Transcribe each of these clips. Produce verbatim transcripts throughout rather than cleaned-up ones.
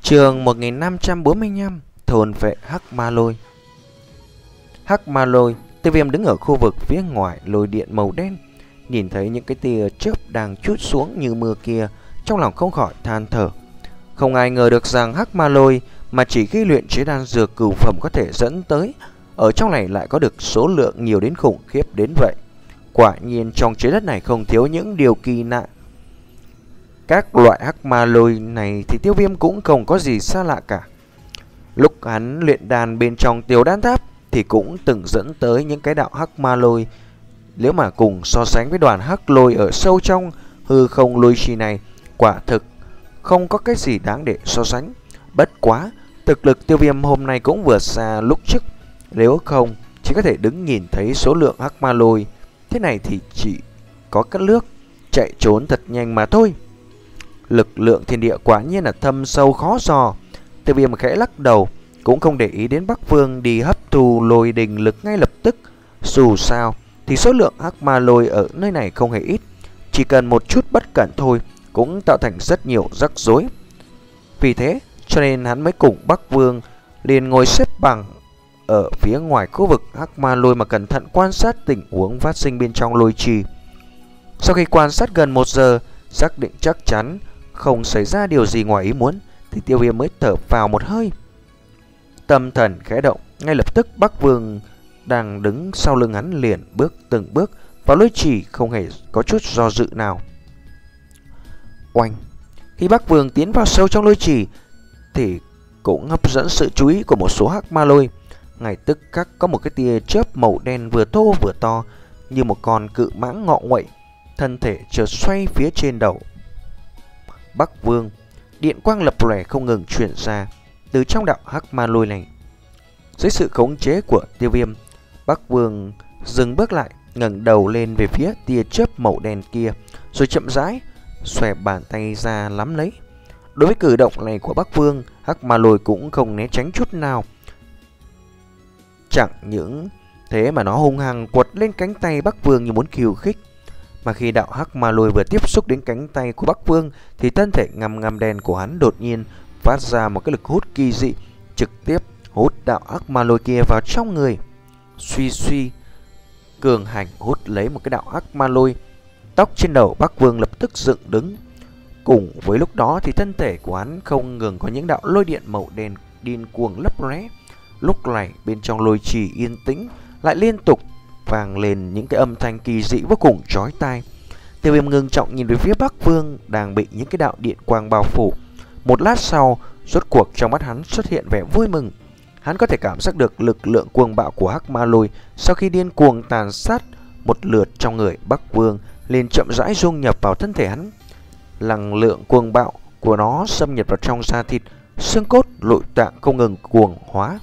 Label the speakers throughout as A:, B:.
A: Chương một nghìn năm trăm bốn mươi lăm, thôn vệ Hắc Ma Lôi. Hắc Ma Lôi, Tiêu Viêm đứng ở khu vực phía ngoài lôi điện màu đen, nhìn thấy những cái tia chớp đang trút xuống như mưa kia, trong lòng không khỏi than thở. Không ai ngờ được rằng Hắc Ma Lôi mà chỉ khi luyện chế đan dược cửu phẩm có thể dẫn tới, ở trong này lại có được số lượng nhiều đến khủng khiếp đến vậy. Quả nhiên trong trái đất này không thiếu những điều kỳ lạ. Các loại Hắc Ma Lôi này thì Tiêu Viêm cũng không có gì xa lạ cả. Lúc hắn luyện đàn bên trong Tiểu Đan Tháp thì cũng từng dẫn tới những cái đạo Hắc Ma Lôi. Nếu mà cùng so sánh với đoàn Hắc Lôi ở sâu trong hư không lôi trì này, quả thực không có cái gì đáng để so sánh. Bất quá, thực lực Tiêu Viêm hôm nay cũng vượt xa lúc trước. Nếu không, chỉ có thể đứng nhìn thấy số lượng Hắc Ma Lôi thế này thì chỉ có cắt nước chạy trốn thật nhanh mà thôi. Lực lượng thiên địa quả nhiên là thâm sâu khó dò. Tiêu Viêm khẽ lắc đầu, cũng không để ý đến Bắc Vương đi hấp thu lôi đình lực ngay lập tức. Dù sao thì số lượng Hắc Ma Lôi ở nơi này không hề ít, chỉ cần một chút bất cẩn thôi cũng tạo thành rất nhiều rắc rối. Vì thế cho nên hắn mới cùng Bắc Vương liền ngồi xếp bằng ở phía ngoài khu vực Hắc Ma Lôi mà cẩn thận quan sát tình huống phát sinh bên trong lôi trì. Sau khi quan sát gần một giờ, xác định chắc chắn không xảy ra điều gì ngoài ý muốn, thì Tiêu Viêm mới thở vào một hơi. Tâm thần khẽ động, ngay lập tức Bắc Vương đang đứng sau lưng hắn liền bước từng bước vào lôi trì, không hề có chút do dự nào. Oanh! Khi Bắc Vương tiến vào sâu trong lôi trì thì cũng hấp dẫn sự chú ý của một số Hắc Ma Lôi. Ngay tức khắc có một cái tia chớp màu đen vừa thô vừa to như một con cự mãng ngọ nguậy, thân thể chợt xoay phía trên đầu Bắc Vương. Điện quang lập lòe không ngừng truyền ra từ trong đạo Hắc Ma Lôi này. Dưới sự khống chế của Tiêu Viêm, Bắc Vương dừng bước lại, ngẩng đầu lên về phía tia chớp màu đen kia, rồi chậm rãi xòe bàn tay ra nắm lấy. Đối với cử động này của Bắc Vương, Hắc Ma Lôi cũng không né tránh chút nào. Chẳng những thế mà nó hung hăng quật lên cánh tay Bắc Vương như muốn khiêu khích. Mà khi đạo Hắc Ma Lôi vừa tiếp xúc đến cánh tay của Bắc Vương thì thân thể ngăm ngăm đen của hắn đột nhiên phát ra một cái lực hút kỳ dị, trực tiếp hút đạo Hắc Ma Lôi kia vào trong người. Suy suy, cường hành hút lấy một cái đạo Hắc Ma Lôi. Tóc trên đầu Bắc Vương lập tức dựng đứng. Cùng với lúc đó thì thân thể của hắn không ngừng có những đạo lôi điện màu đen điên cuồng lấp lóe. Lúc này bên trong lôi trì yên tĩnh lại liên tục vang lên những cái âm thanh kỳ dị vô cùng chói tai. Tiêu Viêm ngưng trọng nhìn về phía Bắc Vương đang bị những cái đạo điện quang bao phủ. Một lát sau, rốt cuộc trong mắt hắn xuất hiện vẻ vui mừng. Hắn có thể cảm giác được lực lượng cuồng bạo của Hắc Ma Lôi sau khi điên cuồng tàn sát một lượt trong người Bắc Vương liền chậm rãi dung nhập vào thân thể hắn. Năng lượng cuồng bạo của nó xâm nhập vào trong da thịt, xương cốt, nội tạng không ngừng cuồng hóa.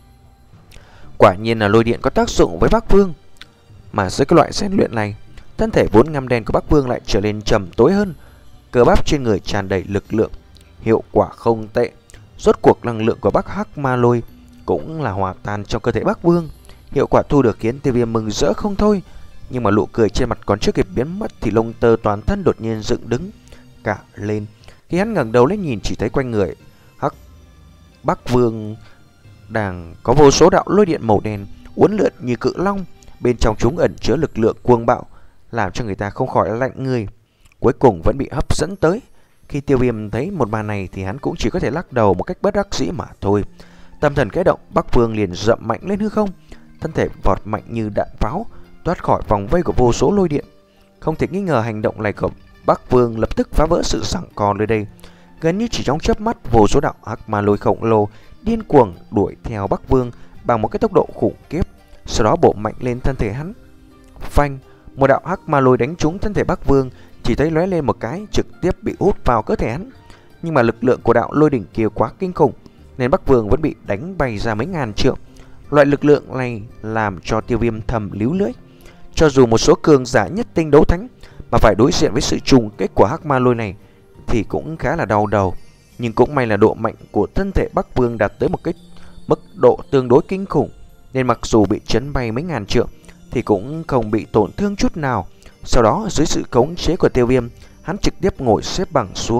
A: Quả nhiên là lôi điện có tác dụng với Bắc Vương. Mà dưới cái loại rèn luyện này, thân thể vốn ngăm đen của Bắc Vương lại trở nên trầm tối hơn, cơ bắp trên người tràn đầy lực lượng, hiệu quả không tệ. Rốt cuộc năng lượng của Bắc Hắc Ma Lôi cũng là hòa tan trong cơ thể Bắc Vương. Hiệu quả thu được khiến Tiêu Viêm mừng rỡ không thôi. Nhưng mà nụ cười trên mặt còn chưa kịp biến mất thì lông tơ toàn thân đột nhiên dựng đứng cả lên. Khi hắn ngẩng đầu lên nhìn, chỉ thấy quanh người Hắc Bắc Vương đang có vô số đạo lôi điện màu đen uốn lượn như cự long, bên trong chúng ẩn chứa lực lượng cuồng bạo, làm cho người ta không khỏi lạnh người. Cuối cùng vẫn bị hấp dẫn tới. Khi Tiêu Viêm thấy một màn này thì hắn cũng chỉ có thể lắc đầu một cách bất đắc dĩ mà thôi. Tâm thần khẽ động, Bắc Vương liền dậm mạnh lên hư không, thân thể vọt mạnh như đạn pháo, thoát khỏi vòng vây của vô số lôi điện. Không thể nghi ngờ hành động này của Bắc Vương lập tức phá vỡ sự giằng co nơi đây. Gần như chỉ trong chớp mắt, vô số đạo Hắc Ma Lôi khổng lồ điên cuồng đuổi theo Bắc Vương bằng một cái tốc độ khủng khiếp, sau đó bổ mạnh lên thân thể hắn. Phanh! Một đạo Hắc Ma Lôi đánh trúng thân thể Bắc Vương, chỉ thấy lóe lên một cái, trực tiếp bị hút vào cơ thể hắn. Nhưng mà lực lượng của đạo lôi đỉnh kia quá kinh khủng, nên Bắc Vương vẫn bị đánh bay ra mấy ngàn trượng. Loại lực lượng này làm cho Tiêu Viêm thầm líu lưỡi. Cho dù một số cường giả nhất tinh đấu thánh mà phải đối diện với sự trùng kích của Hắc Ma Lôi này thì cũng khá là đau đầu. Nhưng cũng may là độ mạnh của thân thể Bắc Vương đạt tới một cái mức độ tương đối kinh khủng, nên mặc dù bị chấn bay mấy ngàn trượng thì cũng không bị tổn thương chút nào. Sau đó dưới sự khống chế của Tiêu Viêm, hắn trực tiếp ngồi xếp bằng xuống,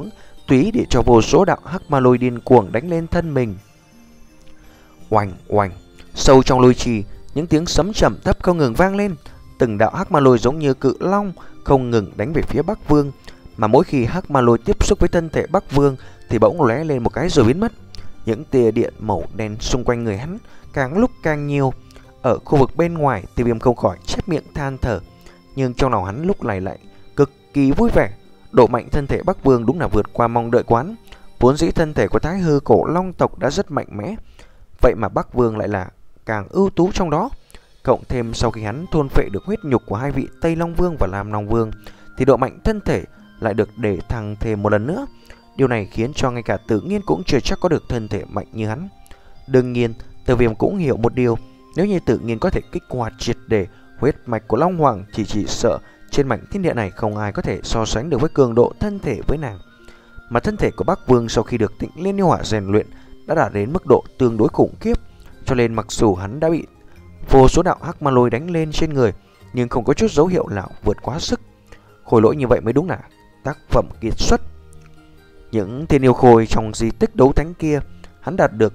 A: túy để cho vô số đạo hắc ma lôi điên cuồng đánh lên thân mình. Oành oành, sâu trong lôi trì, những tiếng sấm trầm thấp không ngừng vang lên. Từng đạo hắc ma lôi giống như cự long không ngừng đánh về phía Bắc Vương, mà mỗi khi hắc ma lôi tiếp xúc với thân thể Bắc Vương thì bỗng lóe lên một cái rồi biến mất. Những tia điện màu đen xung quanh người hắn càng lúc càng nhiều. Ở khu vực bên ngoài, Tiêu Viêm không khỏi chép miệng than thở, nhưng trong lòng hắn lúc này lại cực kỳ vui vẻ. Độ mạnh thân thể Bắc Vương đúng là vượt qua mong đợi quán. Vốn dĩ thân thể của Thái Hư cổ long tộc đã rất mạnh mẽ, vậy mà Bắc Vương lại là càng ưu tú trong đó. Cộng thêm sau khi hắn thôn phệ được huyết nhục của hai vị Tây Long Vương và Lam Long Vương thì độ mạnh thân thể lại được để thăng thêm một lần nữa. Điều này khiến cho ngay cả Tự Nhiên cũng chưa chắc có được thân thể mạnh như hắn. Đương nhiên, Tiêu Viêm cũng hiểu một điều, nếu như Tự Nhiên có thể kích hoạt triệt để huyết mạch của Long Hoàng thì chỉ sợ trên mảnh thiên địa này không ai có thể so sánh được với cường độ thân thể với nàng. Mà thân thể của Bắc Vương sau khi được Tịnh Liên Yêu Hỏa rèn luyện đã đạt đến mức độ tương đối khủng khiếp, cho nên mặc dù hắn đã bị vô số đạo hắc ma lôi đánh lên trên người, nhưng không có chút dấu hiệu nào vượt quá sức. Khôi lỗi như vậy mới đúng là tác phẩm kiệt xuất. Những thiên yêu khôi trong di tích đấu thánh kia hắn đạt được,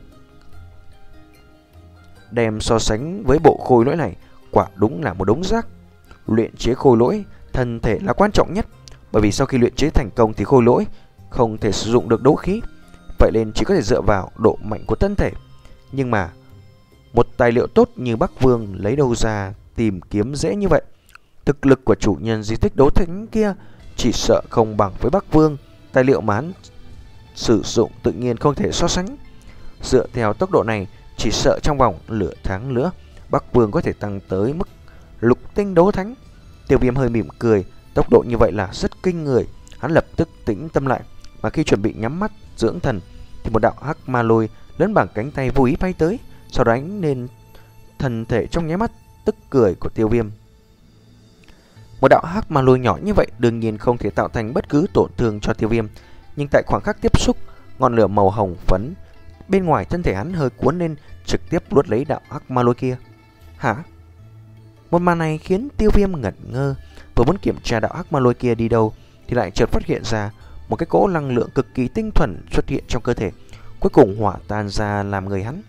A: đem so sánh với bộ khôi lỗi này quả đúng là một đống rác. Luyện chế khôi lỗi thân thể là quan trọng nhất, bởi vì sau khi luyện chế thành công thì khôi lỗi không thể sử dụng được đấu khí, vậy nên chỉ có thể dựa vào độ mạnh của thân thể. Nhưng mà một tài liệu tốt như Bắc Vương lấy đâu ra tìm kiếm dễ như vậy? Thực lực của chủ nhân di tích đấu thánh kia chỉ sợ không bằng với Bắc Vương. Tài liệu mà hắn sử dụng tự nhiên không thể so sánh. Dựa theo tốc độ này, chỉ sợ trong vòng nửa tháng nữa Bắc Vương có thể tăng tới mức lục tinh đấu thánh. Tiêu Viêm hơi mỉm cười, tốc độ như vậy là rất kinh người. Hắn lập tức tĩnh tâm lại, mà khi chuẩn bị nhắm mắt dưỡng thần thì một đạo hắc ma lôi lớn bằng cánh tay vô ý bay tới, sau đó đánh lên thân thể trong nháy mắt tức cười của Tiêu Viêm. Một đạo hắc ma lôi nhỏ như vậy đương nhiên không thể tạo thành bất cứ tổn thương cho Tiêu Viêm, nhưng tại khoảng khắc tiếp xúc, ngọn lửa màu hồng phấn bên ngoài thân thể hắn hơi cuốn lên, trực tiếp nuốt lấy đạo hắc ma lôi kia. Hả? Một màn này khiến Tiêu Viêm ngẩn ngơ, vừa muốn kiểm tra đạo hắc ma lôi kia đi đâu thì lại chợt phát hiện ra một cái cỗ năng lượng cực kỳ tinh thuần xuất hiện trong cơ thể, cuối cùng hòa tan ra làm người hắn.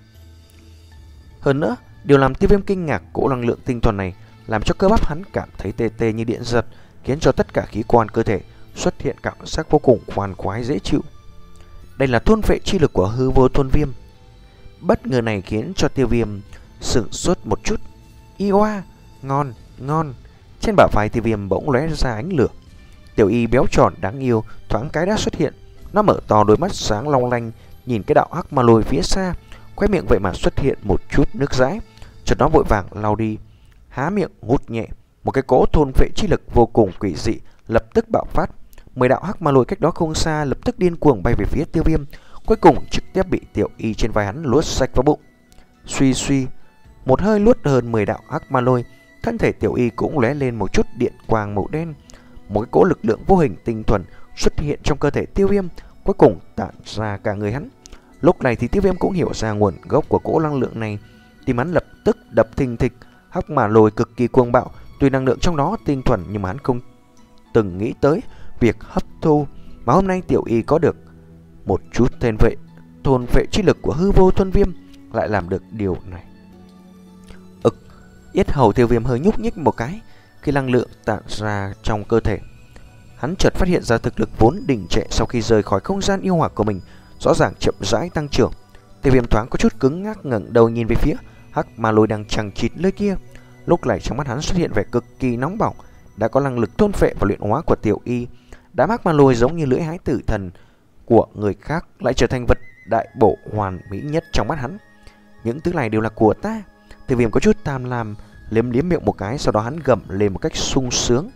A: Hơn nữa, điều làm Tiêu Viêm kinh ngạc, cỗ năng lượng tinh thuần này làm cho cơ bắp hắn cảm thấy tê tê như điện giật, khiến cho tất cả khí quan cơ thể xuất hiện cảm giác vô cùng khoan khoái dễ chịu. Đây là thôn phệ chi lực của Hư Vô Thôn Viêm. Bất ngờ này khiến cho Tiêu Viêm sửng sốt một chút. Y oa, ngon, ngon. Trên bả vai Tiêu Viêm bỗng lóe ra ánh lửa. Tiểu y béo tròn đáng yêu thoáng cái đã xuất hiện. Nó mở to đôi mắt sáng long lanh, nhìn cái đạo hắc ma lôi phía xa, khóe miệng vậy mà xuất hiện một chút nước dãi. Chợt nó vội vàng lau đi, há miệng ngút nhẹ. Một cái cỗ thôn phệ chi lực vô cùng quỷ dị lập tức bạo phát. Mười đạo hắc ma lôi cách đó không xa lập tức điên cuồng bay về phía Tiêu Viêm, cuối cùng trực tiếp bị Tiểu y trên vai hắn luốt sạch vào bụng. Suy suy, một hơi luốt hơn mười đạo hắc ma lôi, thân thể Tiểu y cũng lóe lên một chút điện quang màu đen. Một cái cỗ lực lượng vô hình tinh thuần xuất hiện trong cơ thể Tiêu Viêm, cuối cùng tản ra cả người hắn. Lúc này thì Tiêu Viêm cũng hiểu ra nguồn gốc của cỗ năng lượng này, tim hắn lập tức đập thình thịch. Hắc ma lôi cực kỳ cuồng bạo, tuy năng lượng trong đó tinh thuần nhưng mà hắn không từng nghĩ tới việc hấp thu, mà hôm nay Tiểu y có được một chút tên vệ thôn phệ chi lực của Hư Vô Thôn Viêm lại làm được điều này. Ực, yết hầu Tiêu Viêm hơi nhúc nhích một cái khi năng lượng tản ra trong cơ thể. Hắn chợt phát hiện ra thực lực vốn đình trệ sau khi rời khỏi không gian yêu hỏa của mình rõ ràng chậm rãi tăng trưởng. Tiêu Viêm thoáng có chút cứng ngắc, ngẩng đầu nhìn về phía hắc ma lôi đang chằng chịt nơi kia. Lúc này trong mắt hắn xuất hiện vẻ cực kỳ nóng bỏng, đã có năng lực thôn phệ và luyện hóa của Tiểu y. Đám hắc ma lôi giống như lưỡi hái tử thần của người khác lại trở thành vật đại bổ hoàn mỹ nhất trong mắt hắn. Những thứ này đều là của ta. Tiêu Viêm có chút tham lam, liếm liếm miệng một cái, sau đó hắn gầm lên một cách sung sướng.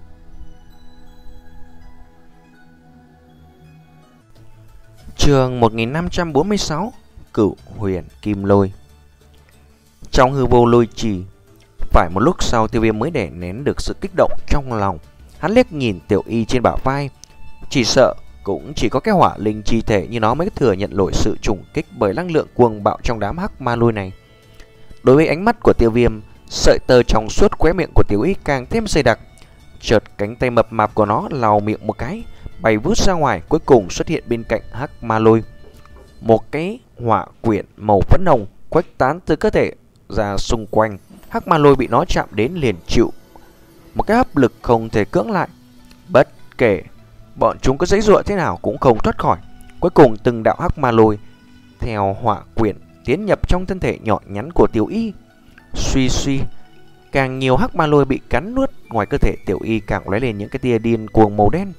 A: Chương một nghìn năm trăm bốn mươi sáu, Cửu Huyền Kim Lôi. Trong hư vô lôi trì, phải một lúc sau Tiêu Viêm mới đè nén được sự kích động trong lòng. Hắn liếc nhìn Tiểu y trên bả vai, chỉ sợ cũng chỉ có cái hỏa linh chi thể như nó mới thừa nhận nổi sự trùng kích bởi năng lượng cuồng bạo trong đám hắc ma lôi này. Đối với ánh mắt của Tiêu Viêm, sợi tơ trong suốt khóe miệng của Tiểu y càng thêm dày đặc. Chợt cánh tay mập mạp của nó lau miệng một cái, bay vút ra ngoài, cuối cùng xuất hiện bên cạnh hắc ma lôi. Một cái hỏa quyển màu phấn hồng khuếch tán từ cơ thể ra xung quanh. Hắc ma lôi bị nó chạm đến liền chịu một cái hấp lực không thể cưỡng lại. Bất kể bọn chúng có giãy giụa thế nào cũng không thoát khỏi. Cuối cùng từng đạo hắc ma lôi theo hỏa quyển tiến nhập trong thân thể nhỏ nhắn của Tiểu Y. Suy suy, càng nhiều hắc ma lôi bị cắn nuốt, ngoài cơ thể Tiểu Y càng lóe lên những cái tia điên cuồng màu đen.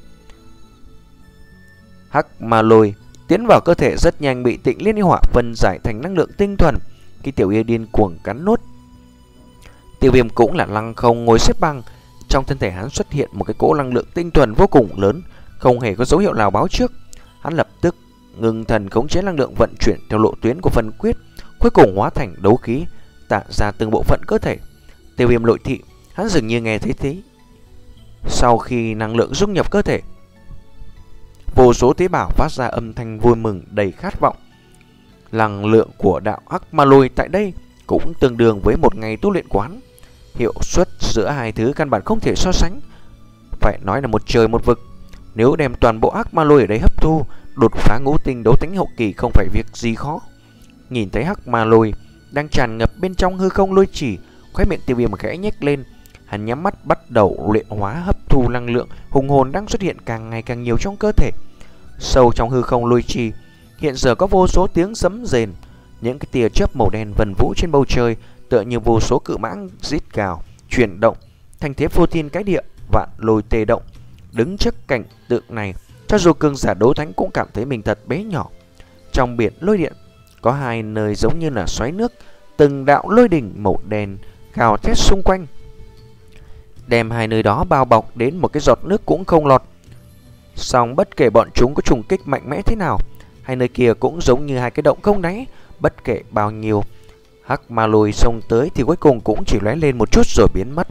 A: Hắc ma lôi tiến vào cơ thể rất nhanh bị Tịnh Liên Yêu Hỏa phân giải thành năng lượng tinh thuần. Khi Tiểu Y điên cuồng cắn nuốt, Tiêu Viêm cũng là lăng không ngồi xếp bằng. Trong thân thể hắn xuất hiện một cái cỗ năng lượng tinh thuần vô cùng lớn, không hề có dấu hiệu nào báo trước. Hắn lập tức ngừng thần khống chế năng lượng vận chuyển theo lộ tuyến của phần quyết, cuối cùng hóa thành đấu khí tạo ra từng bộ phận cơ thể. Tiêu Viêm nội thị, hắn dường như nghe thấy thế. Sau khi năng lượng dung nhập cơ thể, vô số tế bào phát ra âm thanh vui mừng đầy khát vọng. Năng lượng của đạo hắc ma lôi tại đây cũng tương đương với một ngày tu luyện của hắn. Hiệu suất giữa hai thứ căn bản không thể so sánh, phải nói là một trời một vực. Nếu đem toàn bộ hắc ma lôi ở đây hấp thu, đột phá ngũ tinh đấu thánh hậu kỳ không phải việc gì khó. Nhìn thấy hắc ma lôi đang tràn ngập bên trong hư không lôi chỉ, khóe miệng Tiêu Viêm khẽ nhếch lên. Hắn nhắm mắt bắt đầu luyện hóa hấp thu năng lượng hùng hồn đang xuất hiện càng ngày càng nhiều trong cơ thể. Sâu trong hư không lôi trì, hiện giờ có vô số tiếng sấm rền, những cái tia chớp màu đen vần vũ trên bầu trời, tựa như vô số cự mãng rít gào, chuyển động, thành thế phô thiên cái địa, vạn lôi tê động. Đứng trước cảnh tượng này, cho dù cường giả đấu thánh cũng cảm thấy mình thật bé nhỏ. Trong biển lôi điện, có hai nơi giống như là xoáy nước, từng đạo lôi đỉnh màu đen gào thét xung quanh, đem hai nơi đó bao bọc đến một cái giọt nước cũng không lọt. Song bất kể bọn chúng có trùng kích mạnh mẽ thế nào, hai nơi kia cũng giống như hai cái động không đáy. Bất kể bao nhiêu hắc ma lôi xông tới thì cuối cùng cũng chỉ lóe lên một chút rồi biến mất.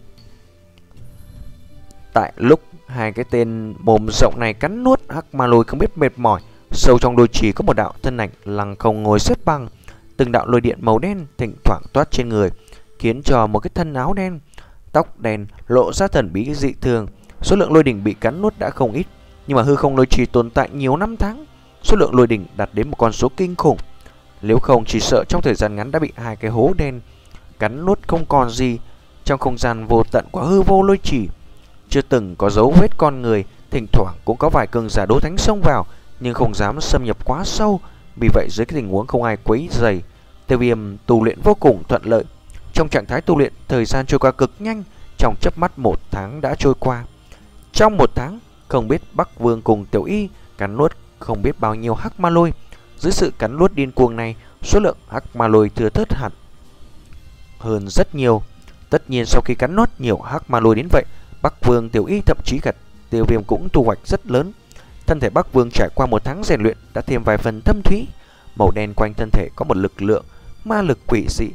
A: Tại lúc hai cái tên mồm rộng này cắn nuốt, hắc ma lôi không biết mệt mỏi. Sâu trong lôi trì có một đạo thân ảnh lăng không ngồi xếp bằng, từng đạo lôi điện màu đen thỉnh thoảng toát trên người, khiến cho một cái thân áo đen, tóc đen lộ ra thần bí dị thường. Số lượng lôi đỉnh bị cắn nuốt đã không ít, nhưng mà hư không lôi trì tồn tại nhiều năm tháng, số lượng lôi đỉnh đạt đến một con số kinh khủng. Nếu không chỉ sợ trong thời gian ngắn đã bị hai cái hố đen cắn nuốt không còn gì. Trong không gian vô tận của hư vô lôi trì, chưa từng có dấu vết con người, thỉnh thoảng cũng có vài cường giả đấu thánh xông vào, nhưng không dám xâm nhập quá sâu. Vì vậy dưới cái tình huống không ai quấy rầy, Tiêu Viêm tu luyện vô cùng thuận lợi. Trong trạng thái tu luyện, thời gian trôi qua cực nhanh, trong chớp mắt một tháng đã trôi qua. Trong một tháng, không biết Bắc Vương cùng Tiểu Y cắn nuốt không biết bao nhiêu hắc ma lôi. Dưới sự cắn nuốt điên cuồng này, số lượng hắc ma lôi thừa thớt hẳn hơn rất nhiều. Tất nhiên sau khi cắn nuốt nhiều hắc ma lôi đến vậy, Bắc Vương, Tiểu Y thậm chí cả Tiêu Viêm cũng thu hoạch rất lớn. Thân thể Bắc Vương trải qua một tháng rèn luyện đã thêm vài phần thâm thúy. Màu đen quanh thân thể có một lực lượng ma lực quỷ dị.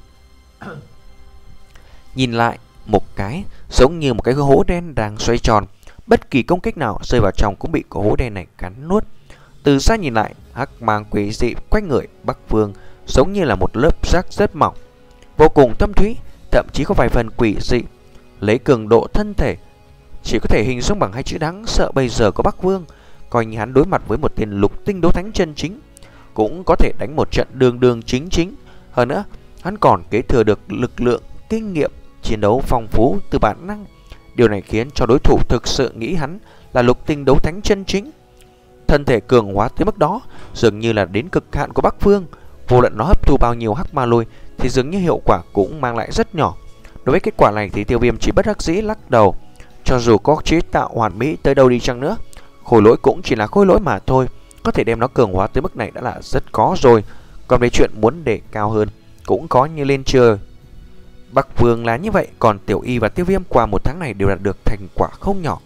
A: Nhìn lại một cái giống như một cái hố đen đang xoay tròn, bất kỳ công kích nào rơi vào trong cũng bị cái hố đen này cắn nuốt. Từ xa nhìn lại, hắc mang quỷ dị quanh người Bắc Vương giống như là một lớp rác rất mỏng, vô cùng thâm thúy, thậm chí có vài phần quỷ dị. Lấy cường độ thân thể chỉ có thể hình dung bằng hai chữ đáng sợ bây giờ của Bắc Vương, coi như hắn đối mặt với một tên lục tinh đấu thánh chân chính cũng có thể đánh một trận đường đường chính chính. Hơn nữa, hắn còn kế thừa được lực lượng, kinh nghiệm chiến đấu phong phú từ bản năng. Điều này khiến cho đối thủ thực sự nghĩ hắn là lục tinh đấu thánh chân chính. Thân thể cường hóa tới mức đó dường như là đến cực hạn của Bắc Vương. Vô luận nó hấp thu bao nhiêu hắc ma lôi thì dường như hiệu quả cũng mang lại rất nhỏ. Đối với kết quả này thì Tiêu Viêm chỉ bất đắc dĩ lắc đầu. Cho dù có chế tạo hoàn mỹ tới đâu đi chăng nữa, khối lỗi cũng chỉ là khối lỗi mà thôi. Có thể đem nó cường hóa tới mức này đã là rất khó rồi. Còn về chuyện muốn để cao hơn cũng có như lên trời. Bắc Vương là như vậy, còn Tiểu Y và Tiêu Viêm qua một tháng này đều đạt được thành quả không nhỏ.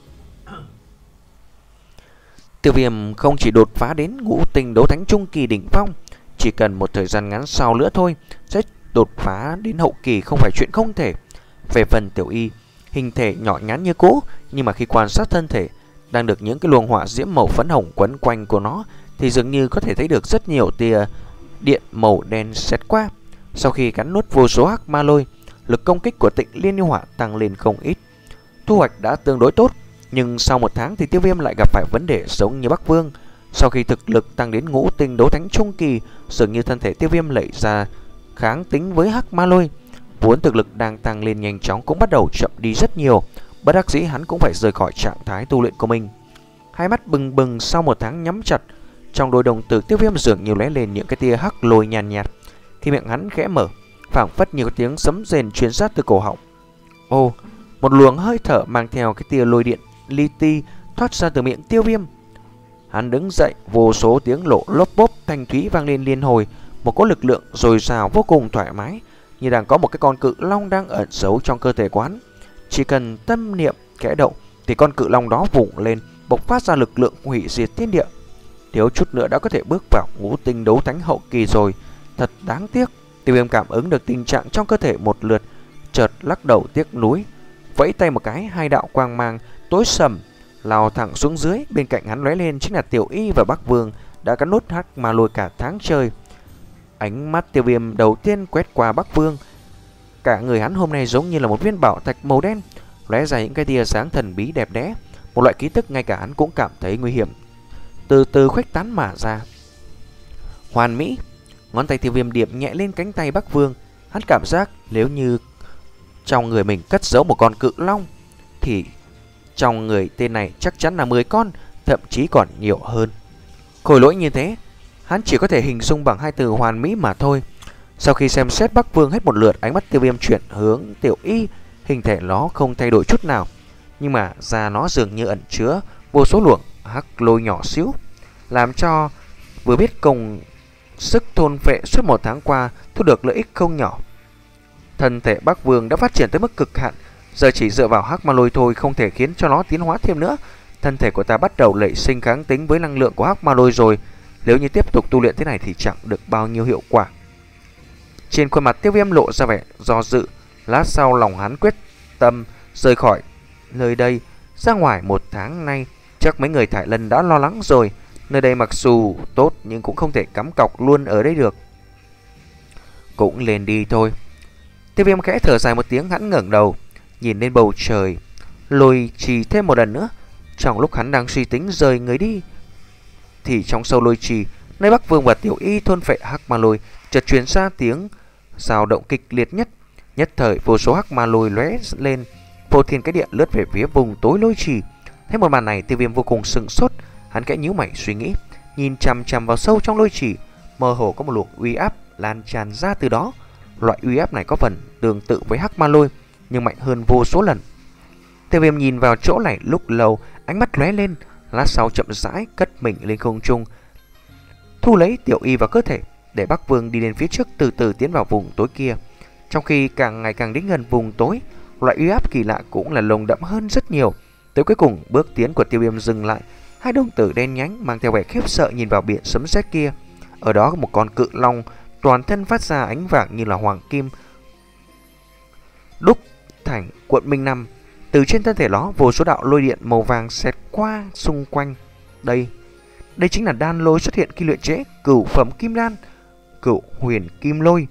A: Tiêu Viêm không chỉ đột phá đến ngũ tinh đấu thánh trung kỳ đỉnh phong, chỉ cần một thời gian ngắn sau nữa thôi sẽ đột phá đến hậu kỳ không phải chuyện không thể. Về phần Tiểu Y, hình thể nhỏ nhắn như cũ, nhưng mà khi quan sát thân thể đang được những cái luồng hỏa diễm màu phấn hồng quấn quanh của nó thì dường như có thể thấy được rất nhiều tia điện màu đen xẹt qua. Sau khi cắn nuốt vô số hắc ma lôi, lực công kích của Tịnh Liên Yêu Hỏa tăng lên không ít. Thu hoạch đã tương đối tốt, Nhưng sau một tháng thì Tiêu Viêm lại gặp phải vấn đề giống như Bắc Vương. Sau khi thực lực tăng đến ngũ tinh đấu thánh trung kỳ, dường như thân thể Tiêu Viêm lại ra kháng tính với Hắc Ma Lôi. Vốn thực lực đang tăng lên nhanh chóng cũng bắt đầu chậm đi rất nhiều. Bất đắc dĩ hắn cũng phải rời khỏi trạng thái tu luyện của mình. Hai mắt bừng bừng sau một tháng nhắm chặt, trong đôi đồng tử Tiêu Viêm dường như lóe lên những cái tia hắc lôi nhàn nhạt, nhạt. Thì miệng hắn khẽ mở, phảng phất như có tiếng sấm rền truyền ra từ cổ họng. Ô, một luồng hơi thở mang theo cái tia lôi điện li ti thoát ra từ miệng Tiêu Viêm. Hắn đứng dậy, vô số tiếng lộ lốp bốp thanh thúy vang lên liên hồi, một cỗ lực lượng dồi dào vô cùng thoải mái, như đang có một cái con cự long đang ẩn giấu trong cơ thể của hắn. Chỉ cần tâm niệm khẽ động thì con cự long đó vùng lên, bộc phát ra lực lượng hủy diệt thiên địa. Thiếu chút nữa đã có thể bước vào ngũ tinh đấu thánh hậu kỳ rồi, thật đáng tiếc. Tiêu Viêm cảm ứng được tình trạng trong cơ thể một lượt, chợt lắc đầu tiếc nuối, vẫy tay một cái, hai đạo quang mang tối sầm lao thẳng xuống dưới. Bên cạnh hắn lóe lên chính là Tiểu Y và Bắc Vương đã cắn nốt Hắc Ma Lôi cả tháng trời. Ánh mắt Tiêu Viêm đầu tiên quét qua Bắc Vương. Cả người hắn hôm nay giống như là một viên bảo thạch màu đen, lóe ra những cái tia sáng thần bí đẹp đẽ. Một loại khí tức ngay cả hắn cũng cảm thấy nguy hiểm từ từ khuếch tán mà ra. Hoàn mỹ. Ngón tay Tiêu Viêm điểm nhẹ lên cánh tay Bắc Vương. Hắn cảm giác nếu như trong người mình cất giấu một con cự long thì trong người tên này chắc chắn là mười con, thậm chí còn nhiều hơn. Khôi lỗi như thế, hắn chỉ có thể hình dung bằng hai từ hoàn mỹ mà thôi. Sau khi xem xét Bắc Vương hết một lượt, ánh mắt Tiêu Viêm chuyển hướng Tiểu Y. Hình thể nó không thay đổi chút nào, nhưng mà da nó dường như ẩn chứa vô số luồng hắc lôi nhỏ xíu, làm cho vừa biết công sức thôn phệ suốt một tháng qua thu được lợi ích không nhỏ. Thân thể Bắc Vương đã phát triển tới mức cực hạn, giờ chỉ dựa vào Hắc Ma Lôi thôi không thể khiến cho nó tiến hóa thêm nữa. Thân thể của ta bắt đầu nảy sinh kháng tính với năng lượng của Hắc Ma Lôi rồi. Nếu như tiếp tục tu luyện thế này thì chẳng được bao nhiêu hiệu quả. Trên khuôn mặt Tiêu Viêm lộ ra vẻ do dự. Lát sau lòng hắn quyết tâm rời khỏi nơi đây. Ra ngoài một tháng nay chắc mấy người Thải Lân đã lo lắng rồi. Nơi đây mặc dù tốt nhưng cũng không thể cắm cọc luôn ở đây được. Cũng lên đi thôi. Tiêu Viêm khẽ thở dài một tiếng, hắn ngẩng đầu nhìn lên bầu trời, lôi trì thêm một lần nữa. Trong lúc hắn đang suy tính rời người đi thì trong sâu lôi trì, nơi Bắc Vương và Tiểu Y thôn phệ Hắc Ma Lôi chợt truyền ra tiếng dao động kịch liệt nhất. Nhất thời vô số Hắc Ma Lôi lóe lên, vô thiên cái địa lướt về phía vùng tối lôi trì. Thấy một màn này, Tiêu Viêm vô cùng sững sốt. Hắn kẽ nhíu mày suy nghĩ, nhìn chằm chằm vào sâu trong lôi trì, mơ hồ có một luồng uy áp lan tràn ra từ đó. Loại uy áp này có phần tương tự với Hắc Ma Lôi nhưng mạnh hơn vô số lần. Tiêu Viêm nhìn vào chỗ này lúc lâu, ánh mắt lóe lên, lát sau chậm rãi cất mình lên không trung, thu lấy Tiểu Y vào cơ thể, để Bắc Vương đi lên phía trước, từ từ tiến vào vùng tối kia. Trong khi càng ngày càng đến gần vùng tối, loại uy áp kỳ lạ cũng là lồng đậm hơn rất nhiều. Tới cuối cùng, bước tiến của Tiêu Viêm dừng lại. Hai đồng tử đen nhánh mang theo vẻ khiếp sợ nhìn vào biển sấm sét kia. Ở đó có một con cự long, toàn thân phát ra ánh vàng như là hoàng kim, đúc thành cuộn minh năm. Từ trên thân thể nó, vô số đạo lôi điện màu vàng xẹt qua xung quanh. Đây, đây chính là đan lôi xuất hiện khi luyện chế cửu phẩm kim đan, Cửu Huyền Kim Lôi.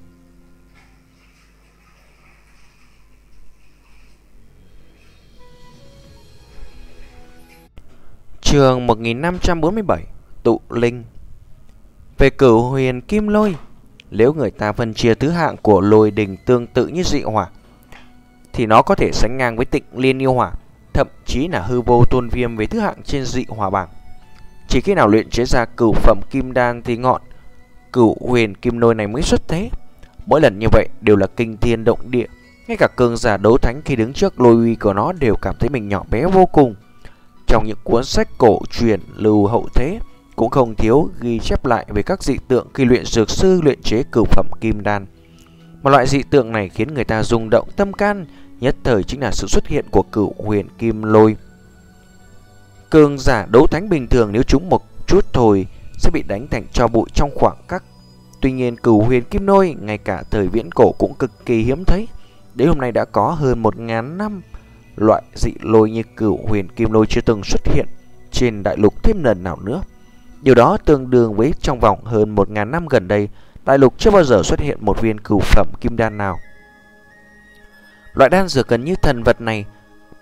A: Chương một nghìn năm trăm bốn mươi bảy, Tụ Linh. Về Cửu Huyền Kim Lôi, nếu người ta phân chia thứ hạng của lôi đình tương tự như dị hỏa thì nó có thể sánh ngang với Tịnh Liên yêu hỏa, thậm chí là Hư Vô Tôn Viêm về thứ hạng trên dị hỏa bảng. Chỉ khi nào luyện chế ra cửu phẩm kim đan thì ngọn Cửu Huyền Kim Lôi này mới xuất thế. Mỗi lần như vậy đều là kinh thiên động địa, ngay cả cường giả đấu thánh khi đứng trước lôi uy của nó đều cảm thấy mình nhỏ bé vô cùng. Trong những cuốn sách cổ truyền lưu hậu thế cũng không thiếu ghi chép lại về các dị tượng khi luyện dược sư luyện chế cửu phẩm kim đan. Một loại dị tượng này khiến người ta rung động tâm can, nhất thời chính là sự xuất hiện của Cửu Huyền Kim Lôi. Cường giả đấu thánh bình thường nếu trúng một chút thôi sẽ bị đánh thành tro bụi trong khoảng khắc. Tuy nhiên Cửu Huyền Kim Lôi ngay cả thời viễn cổ cũng cực kỳ hiếm thấy. Đến hôm nay đã có hơn một ngàn năm, loại dị lôi như Cửu Huyền Kim Lôi chưa từng xuất hiện trên đại lục thêm lần nào nữa. Điều đó tương đương với trong vòng hơn một ngàn năm gần đây, đại lục chưa bao giờ xuất hiện một viên cửu phẩm kim đan nào. Loại đan dược gần như thần vật này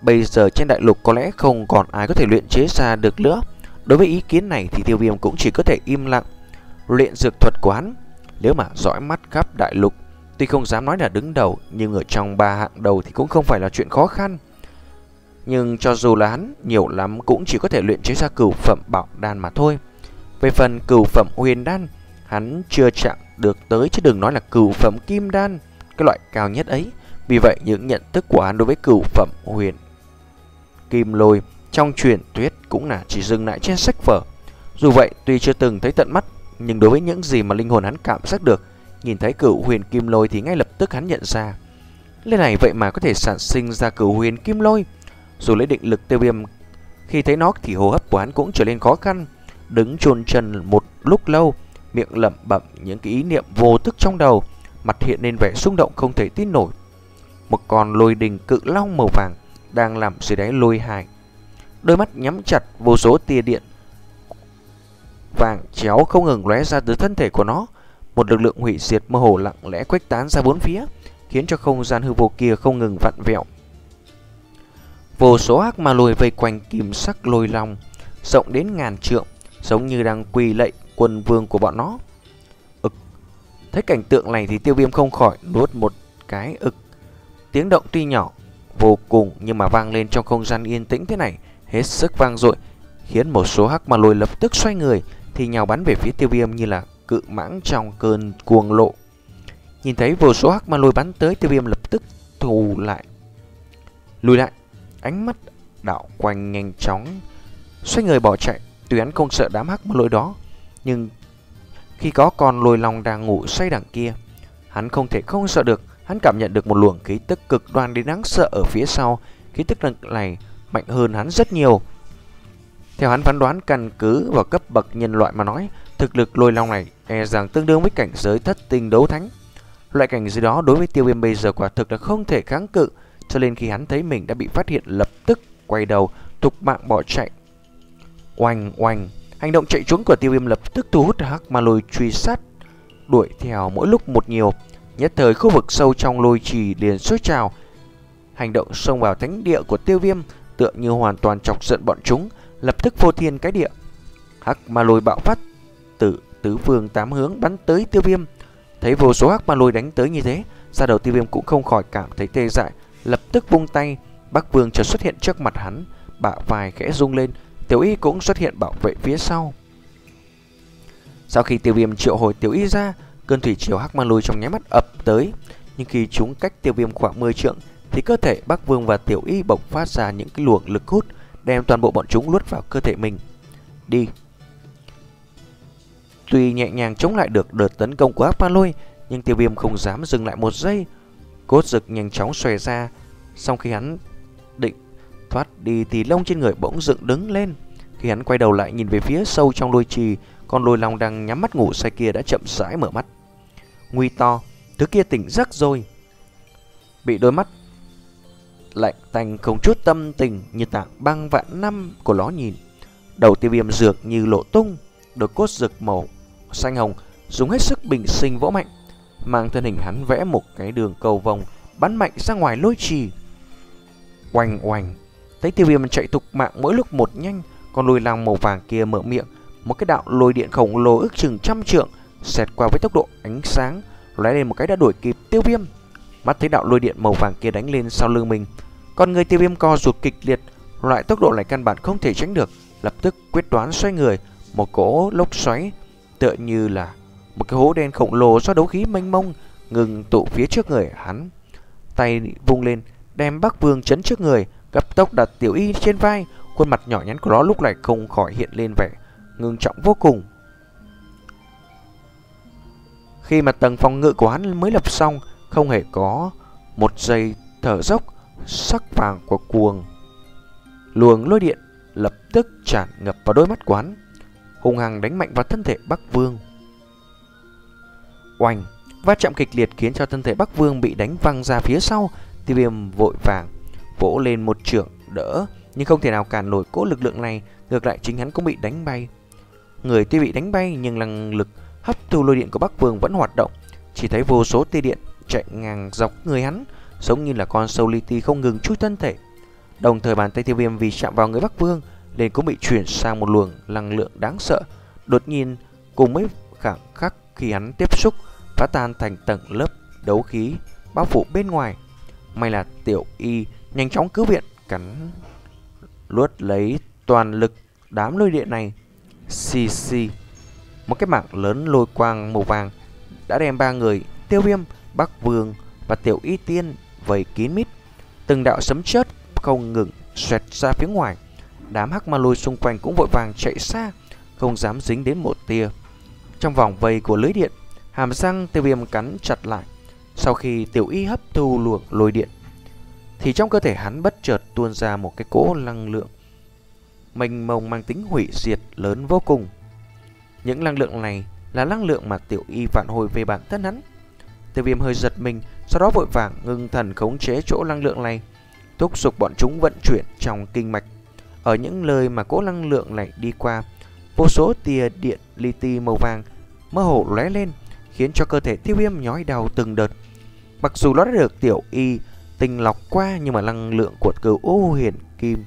A: Bây giờ trên đại lục có lẽ không còn ai có thể luyện chế ra được nữa. Đối với ý kiến này thì Tiêu Viêm cũng chỉ có thể im lặng. Luyện dược thuật của hắn, nếu mà dõi mắt khắp đại lục, tuy không dám nói là đứng đầu, nhưng ở trong ba hạng đầu thì cũng không phải là chuyện khó khăn. Nhưng cho dù là hắn, nhiều lắm cũng chỉ có thể luyện chế ra cửu phẩm bảo đan mà thôi. Về phần cửu phẩm huyền đan, hắn chưa chạm được tới, chứ đừng nói là cửu phẩm kim đan, cái loại cao nhất ấy. Vì vậy những nhận thức của hắn đối với cửu phẩm huyền kim lôi trong truyền thuyết cũng là chỉ dừng lại trên sách vở. Dù vậy, tuy chưa từng thấy tận mắt, nhưng đối với những gì mà linh hồn hắn cảm giác được, nhìn thấy cửu huyền kim lôi thì ngay lập tức hắn nhận ra, lên này vậy mà có thể sản sinh ra cửu huyền kim lôi. Dù lấy định lực, Tiêu Viêm khi thấy nó thì hô hấp của hắn cũng trở nên khó khăn, đứng chôn chân một lúc lâu, miệng lẩm bẩm những cái ý niệm vô thức trong đầu, mặt hiện lên vẻ xung động không thể tin nổi. Một con lôi đình cự long màu vàng đang nằm dưới đáy lôi hải, đôi mắt nhắm chặt, vô số tia điện vàng chéo không ngừng lóe ra từ thân thể của nó. Một lực lượng hủy diệt mơ hồ lặng lẽ khuếch tán ra bốn phía, khiến cho không gian hư vô kia không ngừng vặn vẹo. Vô số hắc ma lôi vây quanh kim sắc lôi long, rộng đến ngàn trượng, giống như đang quỳ lạy quân vương của bọn nó. Ực. Thấy cảnh tượng này thì Tiêu Viêm không khỏi nuốt một cái ực. Tiếng động tuy nhỏ vô cùng nhưng mà vang lên trong không gian yên tĩnh thế này hết sức vang dội, khiến một số hắc ma lôi lập tức xoay người thì nhào bắn về phía Tiêu Viêm như là cự mãng trong cơn cuồng lộ. Nhìn thấy vô số hắc ma lôi bắn tới, Tiêu Viêm lập tức thù lại, lùi lại, ánh mắt đảo quanh nhanh chóng, xoay người bỏ chạy. Tuy hắn không sợ đám hắc ma lôi đó, nhưng khi có con lôi long đang ngủ say đằng kia, hắn không thể không sợ được. Hắn cảm nhận được một luồng khí tức cực đoan đến đáng sợ ở phía sau. Khí tức này mạnh hơn hắn rất nhiều. Theo hắn phán đoán, căn cứ vào cấp bậc nhân loại mà nói, thực lực lôi long này e rằng tương đương với cảnh giới thất tinh đấu thánh. Loại cảnh giới đó đối với Tiêu Viêm bây giờ quả thực là không thể kháng cự, cho nên khi hắn thấy mình đã bị phát hiện, lập tức quay đầu tục mạng bỏ chạy. Oanh oanh, hành động chạy trốn của Tiêu Viêm lập tức thu hút hắc ma lôi truy sát, đuổi theo mỗi lúc một nhiều. Nhất thời khu vực sâu trong lôi trì liền sôi trào. Hành động xông vào thánh địa của Tiêu Viêm tựa như hoàn toàn chọc giận bọn chúng, lập tức phô thiên cái địa. Hắc ma lôi bạo phát từ tứ phương tám hướng bắn tới Tiêu Viêm. Thấy vô số hắc ma lôi đánh tới như thế, da đầu Tiêu Viêm cũng không khỏi cảm thấy tê dại, lập tức vung tay. Bắc Vương chợt xuất hiện trước mặt hắn, bả vai khẽ rung lên, Tiểu Y cũng xuất hiện bảo vệ phía sau. Sau khi Tiêu Viêm triệu hồi Tiểu Y ra, cơn thủy triều hắc ma lôi trong nháy mắt ập tới, nhưng khi chúng cách Tiêu Viêm khoảng mười trượng thì cơ thể Bắc Vương và Tiểu Y bộc phát ra những cái luồng lực hút, đem toàn bộ bọn chúng luốt vào cơ thể mình. Đi. Tuy nhẹ nhàng chống lại được đợt tấn công của hắc ma lôi, nhưng Tiêu Viêm không dám dừng lại một giây. Cốt rực nhanh chóng xòe ra, sau khi hắn định thoát đi thì lông trên người bỗng dựng đứng lên. Khi hắn quay đầu lại nhìn về phía sâu trong lôi trì, con lôi long đang nhắm mắt ngủ say kia đã chậm rãi mở mắt. Nguy to, thứ kia tỉnh giấc rồi. Bị đôi mắt lạnh tanh không chút tâm tình như tảng băng vạn năm của nó nhìn, đầu Tiêu Viêm dược như lộ tung, đôi cốt rực màu xanh hồng dùng hết sức bình sinh vỗ mạnh, mang thân hình hắn vẽ một cái đường cầu vòng bắn mạnh ra ngoài lôi trì. Oanh oanh, thấy Tiêu Viêm chạy thục mạng mỗi lúc một nhanh, con lôi long màu vàng kia mở miệng, một cái đạo lôi điện khổng lồ ước chừng trăm trượng xẹt qua với tốc độ ánh sáng, lóe lên một cái đã đuổi kịp Tiêu Viêm. Mắt thấy đạo lôi điện màu vàng kia đánh lên sau lưng mình, con người Tiêu Viêm co rụt kịch liệt, loại tốc độ này căn bản không thể tránh được, lập tức quyết đoán xoay người. Một cỗ lốc xoáy tựa như là một cái hố đen khổng lồ do đấu khí mênh mông ngừng tụ phía trước người hắn, tay vung lên đem Bắc Vương chấn trước người, cấp tốc đặt Tiểu Y trên vai. Khuôn mặt nhỏ nhắn của nó lúc này không khỏi hiện lên vẻ ngưng trọng vô cùng. Khi mà tầng phòng ngự của hắn mới lập xong, không hề có một giây thở dốc, sắc vàng của cuồng luồng lôi điện lập tức tràn ngập vào đôi mắt của hắn, hung hăng đánh mạnh vào thân thể Bắc Vương. Oanh, va chạm kịch liệt khiến cho thân thể Bắc Vương bị đánh văng ra phía sau. Tiêu Viêm vội vàng vỗ lên một chưởng đỡ, nhưng không thể nào cản nổi cỗ lực lượng này, ngược lại chính hắn cũng bị đánh bay. Người tuy bị đánh bay nhưng năng lực hấp thu lôi điện của Bắc Vương vẫn hoạt động, chỉ thấy vô số tia điện chạy ngang dọc người hắn, giống như là con sâu li ti không ngừng chui thân thể. Đồng thời bàn tay Tiêu Viêm vì chạm vào người Bắc Vương nên cũng bị chuyển sang một luồng năng lượng đáng sợ. Đột nhiên cùng mấy khoảng khắc khi hắn tiếp xúc, phá tan thành tầng lớp đấu khí bao phủ bên ngoài. May là Tiểu Y nhanh chóng cứu viện, cắn luốt lấy toàn lực đám lôi điện này. Xì xì, một cái mảng lớn lôi quang màu vàng đã đem ba người Tiêu Viêm, Bắc Vương và Tiểu Y Tiên vây kín mít. Từng đạo sấm chớp không ngừng xoẹt ra phía ngoài. Đám hắc ma lôi xung quanh cũng vội vàng chạy xa, không dám dính đến một tia. Trong vòng vây của lưới điện, hàm răng Tiêu Viêm cắn chặt lại. Sau khi Tiểu Y hấp thu luồng lôi điện thì trong cơ thể hắn bất chợt tuôn ra một cái cỗ năng lượng mênh mông mang tính hủy diệt lớn vô cùng. Những năng lượng này là năng lượng mà Tiểu Y vạn hồi về bản thân hắn. Tiêu Viêm hơi giật mình, sau đó vội vàng ngưng thần khống chế chỗ năng lượng này, thúc giục bọn chúng vận chuyển trong kinh mạch. Ở những nơi mà cỗ năng lượng này đi qua, vô số tia điện li ti màu vàng mơ hồ lóe lên, khiến cho cơ thể Tiêu Viêm nhói đau từng đợt. Mặc dù nó đã được Tiểu Y tinh lọc qua, nhưng mà năng lượng của Cửu U Huyền Kim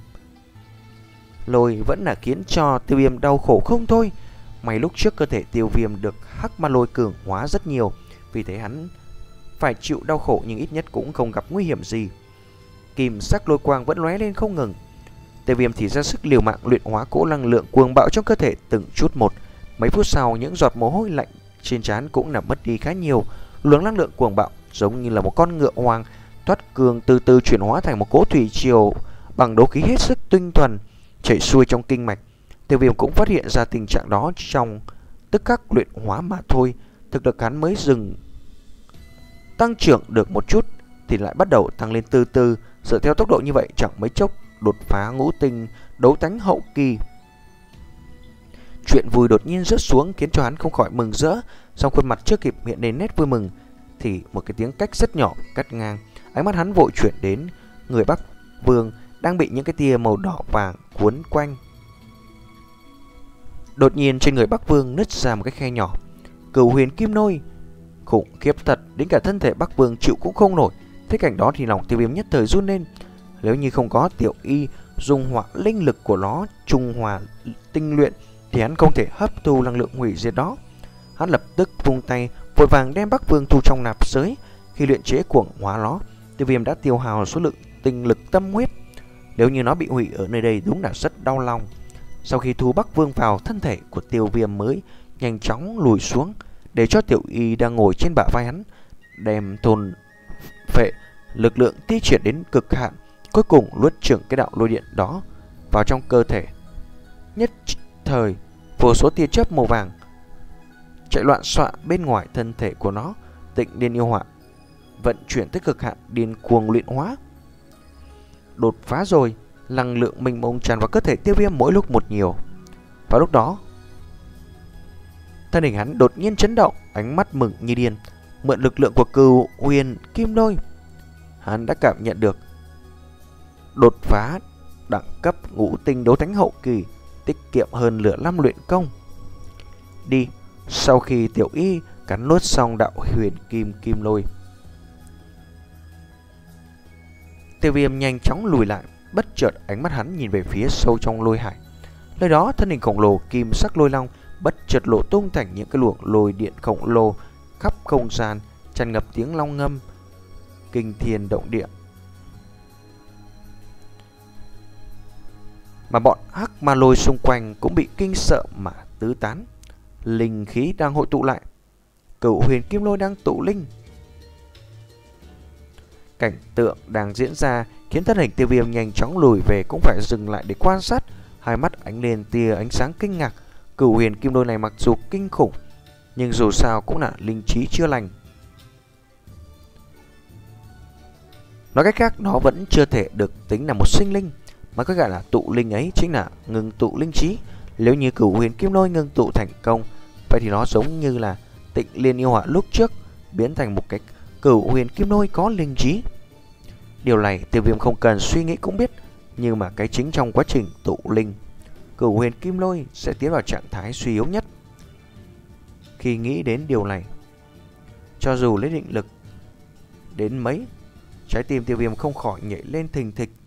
A: Lôi vẫn là khiến cho Tiêu Viêm đau khổ không thôi. May lúc trước cơ thể Tiêu Viêm được hắc ma lôi cường hóa rất nhiều, vì thế hắn phải chịu đau khổ nhưng ít nhất cũng không gặp nguy hiểm gì. Kim sắc lôi quang vẫn lóe lên không ngừng. Tiêu Viêm thì ra sức liều mạng luyện hóa cỗ năng lượng cuồng bạo trong cơ thể từng chút một. Mấy phút sau, những giọt mồ hôi lạnh trên trán cũng đã mất đi khá nhiều. Luồng năng lượng cuồng bạo giống như là một con ngựa hoang thoát cường, từ từ chuyển hóa thành một cỗ thủy triều bằng đấu khí hết sức tinh thuần chảy xuôi trong kinh mạch. Tiêu Viêm cũng phát hiện ra tình trạng đó trong tức khắc luyện hóa mà thôi. Thực lực hắn mới dừng tăng trưởng được một chút thì lại bắt đầu tăng lên từ từ. Dựa theo tốc độ như vậy, chẳng mấy chốc đột phá ngũ tinh đấu thánh hậu kỳ. Chuyện vui đột nhiên rớt xuống khiến cho hắn không khỏi mừng rỡ. Song khuôn mặt chưa kịp hiện lên nét vui mừng thì một cái tiếng cách rất nhỏ cắt ngang. Ánh mắt hắn vội chuyển đến người Bắc Vương đang bị những cái tia màu đỏ vàng cuốn quanh. Đột nhiên trên người Bắc Vương nứt ra một cái khe nhỏ. Cửu Huyền Kim Lôi khủng khiếp thật, đến cả thân thể Bắc Vương chịu cũng không nổi. Thế cảnh đó thì lòng Tiêu Viêm nhất thời run lên. Nếu như không có Tiểu Y dùng hỏa linh lực của nó trung hòa tinh luyện thì hắn không thể hấp thu năng lượng hủy diệt đó. Hắn lập tức vung tay vội vàng đem Bắc Vương thu trong nạp giới. Khi luyện chế cuồng hóa nó, Tiêu Viêm đã tiêu hao số lượng tinh lực tâm huyết. Nếu như nó bị hủy ở nơi đây đúng là rất đau lòng. Sau khi thu Bắc Vương vào, thân thể của Tiêu Viêm mới nhanh chóng lùi xuống, để cho Tiểu Y đang ngồi trên bả vai hắn đem thôn phệ lực lượng thi triển đến cực hạn, cuối cùng luốt trưởng cái đạo lôi điện đó vào trong cơ thể. Nhất thời, vô số tia chớp màu vàng chạy loạn xạ bên ngoài thân thể của nó. Tịnh Liên Yêu Hỏa vận chuyển tới cực hạn, điên cuồng luyện hóa. Đột phá rồi, năng lượng mênh mông tràn vào cơ thể Tiêu Viêm mỗi lúc một nhiều. Vào lúc đó, thân hình hắn đột nhiên chấn động, ánh mắt mừng như điên. Mượn lực lượng của Cửu Huyền Kim Lôi, hắn đã cảm nhận được đột phá đẳng cấp ngũ tinh đấu thánh hậu kỳ, tiết kiệm hơn nửa năm luyện công. Đi. Sau khi Tiểu Y cắn nuốt xong đạo huyền kim kim lôi, Tiêu Viêm nhanh chóng lùi lại. Bất chợt ánh mắt hắn nhìn về phía sâu trong lôi hải. Nơi đó thân hình khổng lồ kim sắc lôi long bất chợt lộ tung thành những cái luồng lôi điện khổng lồ khắp không gian, tràn ngập tiếng long ngâm kinh thiên động địa. Mà bọn hắc ma lôi xung quanh cũng bị kinh sợ mà tứ tán. Linh khí đang hội tụ lại, Cửu Huyền Kim Lôi đang tụ linh. Cảnh tượng đang diễn ra khiến thân hình Tiêu Viêm nhanh chóng lùi về, cũng phải dừng lại để quan sát. Hai mắt ánh lên tia ánh sáng kinh ngạc. Cửu Huyền Kim Lôi này mặc dù kinh khủng, nhưng dù sao cũng là linh trí chưa lành. Nói cách khác, nó vẫn chưa thể được tính là một sinh linh, mà cái gọi là tụ linh ấy chính là ngừng tụ linh trí. Nếu như Cửu Huyền Kim Lôi ngừng tụ thành công, vậy thì nó giống như là Tịnh Liên Yêu Hỏa lúc trước biến thành một cái Cửu Huyền Kim Lôi có linh trí. Điều này Tiêu Viêm không cần suy nghĩ cũng biết, nhưng mà cái chính trong quá trình tụ linh, Cửu Huyền Kim Lôi sẽ tiến vào trạng thái suy yếu nhất. Khi nghĩ đến điều này, cho dù lấy định lực đến mấy, trái tim Tiêu Viêm không khỏi nhảy lên thình thịch.